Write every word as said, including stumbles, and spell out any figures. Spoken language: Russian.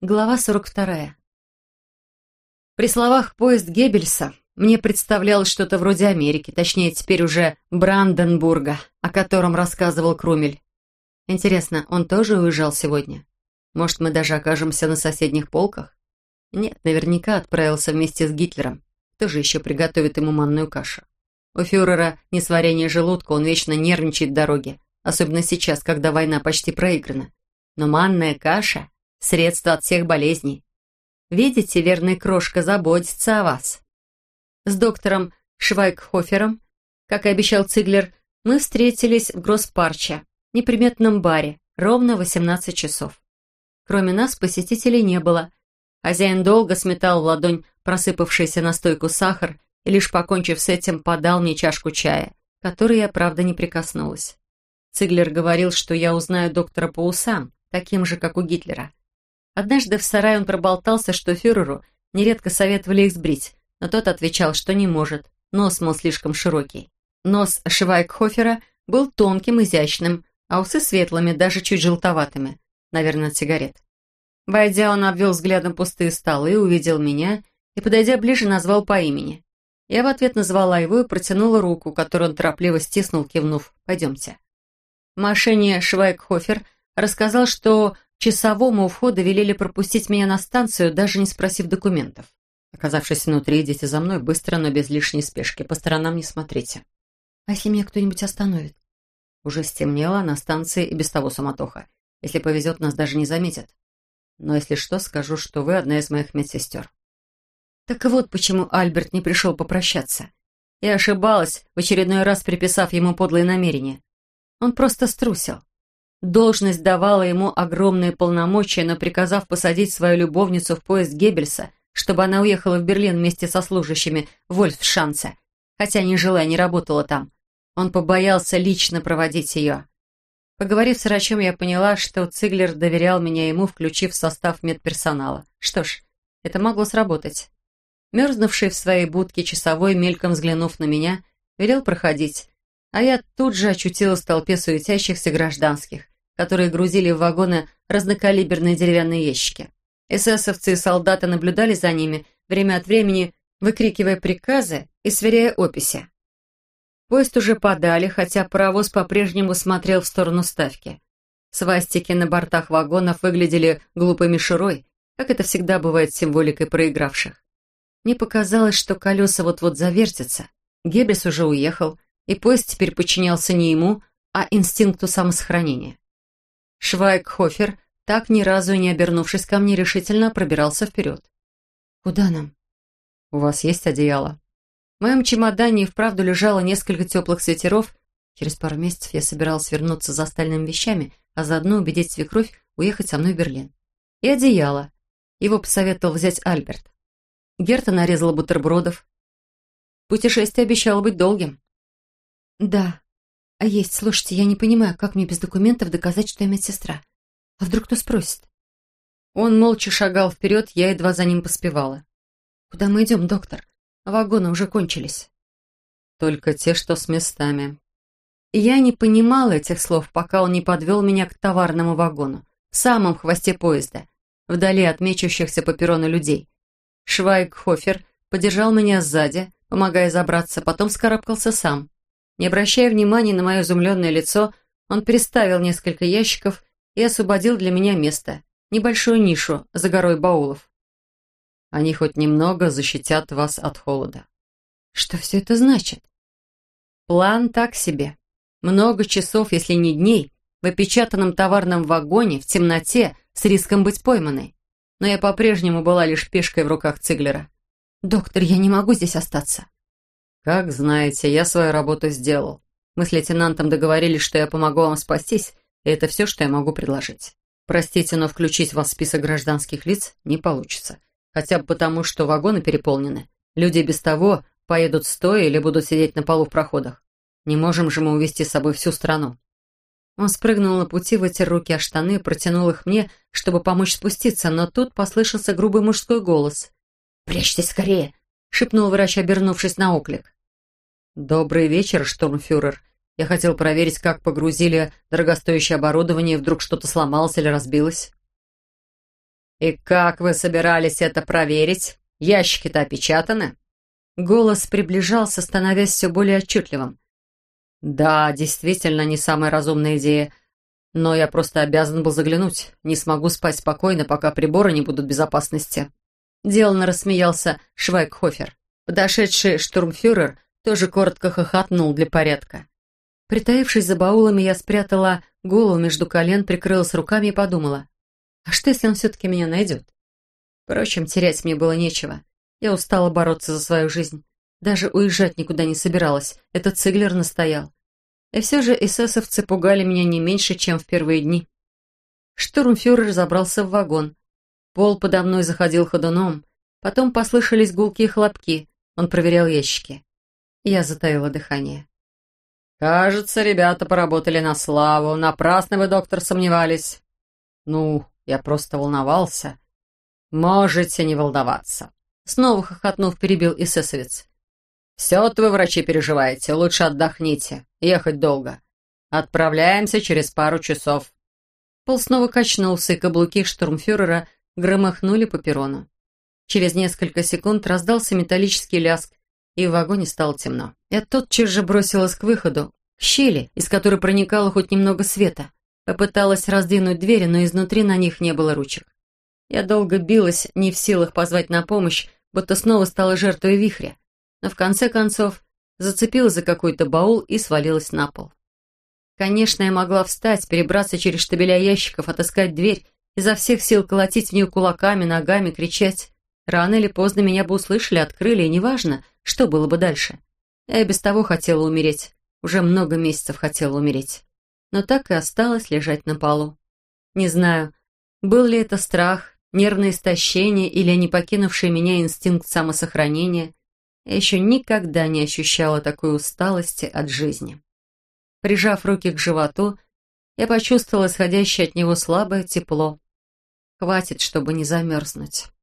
Глава сорок вторая. При словах «поезд Геббельса» мне представлялось что-то вроде Америки, точнее, теперь уже Бранденбурга, о котором рассказывал Крумель. Интересно, он тоже уезжал сегодня? Может, мы даже окажемся на соседних полках? Нет, наверняка отправился вместе с Гитлером. Кто же еще приготовит ему манную кашу? У фюрера несварение желудка, он вечно нервничает в дороге, особенно сейчас, когда война почти проиграна. Но манная каша — средство от всех болезней. Видите, верный крошка заботится о вас. С доктором Швайгхофером, как и обещал Циглер, мы встретились в Гросспарче, неприметном баре, ровно в восемнадцать часов. Кроме нас посетителей не было. Хозяин долго сметал в ладонь просыпавшийся на стойку сахар и, лишь покончив с этим, подал мне чашку чая, которой я, правда, не прикоснулась. Циглер говорил, что я узнаю доктора по усам, таким же, как у Гитлера. Однажды в сарае он проболтался, что фюреру нередко советовали их сбрить, но тот отвечал, что не может, нос, мол, слишком широкий. Нос Швайгхофера был тонким, изящным, а усы светлыми, даже чуть желтоватыми, наверное, от сигарет. Войдя, он обвел взглядом пустые столы, увидел меня и, подойдя ближе, назвал по имени. Я в ответ назвала его и протянула руку, которую он торопливо стиснул, кивнув: «Пойдемте». В машине Швайгхофер рассказал, что часовому у входа велели пропустить меня на станцию, даже не спросив документов. Оказавшись внутри, идите за мной быстро, но без лишней спешки, по сторонам не смотрите. А если меня кто-нибудь остановит? Уже стемнело, на станции и без того суматоха. Если повезет, нас даже не заметят. Но если что, скажу, что вы одна из моих медсестер. Так вот почему Альберт не пришел попрощаться. Я ошибалась, в очередной раз приписав ему подлые намерения. Он просто струсил. Должность давала ему огромные полномочия, но приказав посадить свою любовницу в поезд Геббельса, чтобы она уехала в Берлин вместе со служащими в Вольфшанце, хотя, не желая, не работала там, он побоялся лично проводить ее. Поговорив с врачом, я поняла, что Циглер доверял меня ему, включив в состав медперсонала. Что ж, это могло сработать. Мерзнувший в своей будке часовой, мельком взглянув на меня, велел проходить, а я тут же очутилась в толпе суетящихся гражданских, которые грузили в вагоны разнокалиберные деревянные ящики. Эсэсовцы и солдаты наблюдали за ними, время от времени выкрикивая приказы и сверяя описи. Поезд уже подали, хотя паровоз по-прежнему смотрел в сторону ставки. Свастики на бортах вагонов выглядели глупой мишурой, как это всегда бывает с символикой проигравших. Мне показалось, что колеса вот-вот завертятся. Геббельс уже уехал, и поезд теперь подчинялся не ему, а инстинкту самосохранения. Швайгхофер, так ни разу и не обернувшись ко мне, решительно пробирался вперед. «Куда нам?» «У вас есть одеяло?» В моем чемодане и вправду лежало несколько теплых свитеров. Через пару месяцев я собиралась вернуться за остальными вещами, а заодно убедить свекровь уехать со мной в Берлин. И одеяло. Его посоветовал взять Альберт. Герта нарезала бутербродов. Путешествие обещало быть долгим. «Да, а есть, слушайте, я не понимаю, как мне без документов доказать, что я медсестра? А вдруг кто спросит?» Он молча шагал вперед, я едва за ним поспевала. «Куда мы идем, доктор? Вагоны уже кончились». «Только те, что с местами». И я не понимала этих слов, пока он не подвел меня к товарному вагону, в самом хвосте поезда, вдали от мечущихся по перрону людей. Швайгхофер подержал меня сзади, помогая забраться, потом вскарабкался сам. Не обращая внимания на мое изумленное лицо, он переставил несколько ящиков и освободил для меня место, небольшую нишу за горой баулов. Они хоть немного защитят вас от холода. Что все это значит? План так себе. Много часов, если не дней, в опечатанном товарном вагоне, в темноте, с риском быть пойманной. Но я по-прежнему была лишь пешкой в руках Циглера. «Доктор, я не могу здесь остаться». «Как знаете, я свою работу сделал. Мы с лейтенантом договорились, что я помогу вам спастись, и это все, что я могу предложить. Простите, но включить вас в список гражданских лиц не получится. Хотя бы потому, что вагоны переполнены. Люди без того поедут стоя или будут сидеть на полу в проходах. Не можем же мы увезти с собой всю страну». Он спрыгнул на пути, вытер руки о штаны и протянул их мне, чтобы помочь спуститься, но тут послышался грубый мужской голос. «Прячьтесь скорее!» — шепнул врач, обернувшись на оклик. «Добрый вечер, штурмфюрер. Я хотел проверить, как погрузили дорогостоящее оборудование, вдруг что-то сломалось или разбилось». «И как вы собирались это проверить? Ящики-то опечатаны?» Голос приближался, становясь все более отчетливым. «Да, действительно, не самая разумная идея. Но я просто обязан был заглянуть. Не смогу спать спокойно, пока приборы не будут в безопасности». Деланно рассмеялся Швайгхофер. Подошедший штурмфюрер тоже коротко хохотнул для порядка. Притаившись за баулами, я спрятала голову между колен, прикрылась руками и подумала, а что, если он все-таки меня найдет? Впрочем, терять мне было нечего. Я устала бороться за свою жизнь. Даже уезжать никуда не собиралась. Этот Циглер настоял. И все же эсэсовцы пугали меня не меньше, чем в первые дни. Штурмфюрер забрался в вагон. Пол подо мной заходил ходуном. Потом послышались гулкие хлопки. Он проверял ящики. Я затаила дыхание. «Кажется, ребята поработали на славу. Напрасно вы, доктор, сомневались». «Ну, я просто волновался». «Можете не волноваться». Снова хохотнув, перебил эсэсовец. «Все-то вы, врачи, переживаете. Лучше отдохните. Ехать долго. Отправляемся через пару часов». Пол снова качнулся, и каблуки штурмфюрера громыхнули по перрону. Через несколько секунд раздался металлический лязг, и в вагоне стало темно. Я тотчас же бросилась к выходу, к щели, из которой проникало хоть немного света. Попыталась раздвинуть двери, но изнутри на них не было ручек. Я долго билась, не в силах позвать на помощь, будто снова стала жертвой вихря, но в конце концов зацепилась за какой-то баул и свалилась на пол. Конечно, я могла встать, перебраться через штабеля ящиков, отыскать дверь, изо всех сил колотить в нее кулаками, ногами, кричать. Рано или поздно меня бы услышали, открыли, и неважно, что было бы дальше. Я и без того хотела умереть, уже много месяцев хотела умереть, но так и осталась лежать на полу. Не знаю, был ли это страх, нервное истощение или не покинувший меня инстинкт самосохранения. Я еще никогда не ощущала такой усталости от жизни. Прижав руки к животу, я почувствовала исходящее от него слабое тепло. Хватит, чтобы не замерзнуть.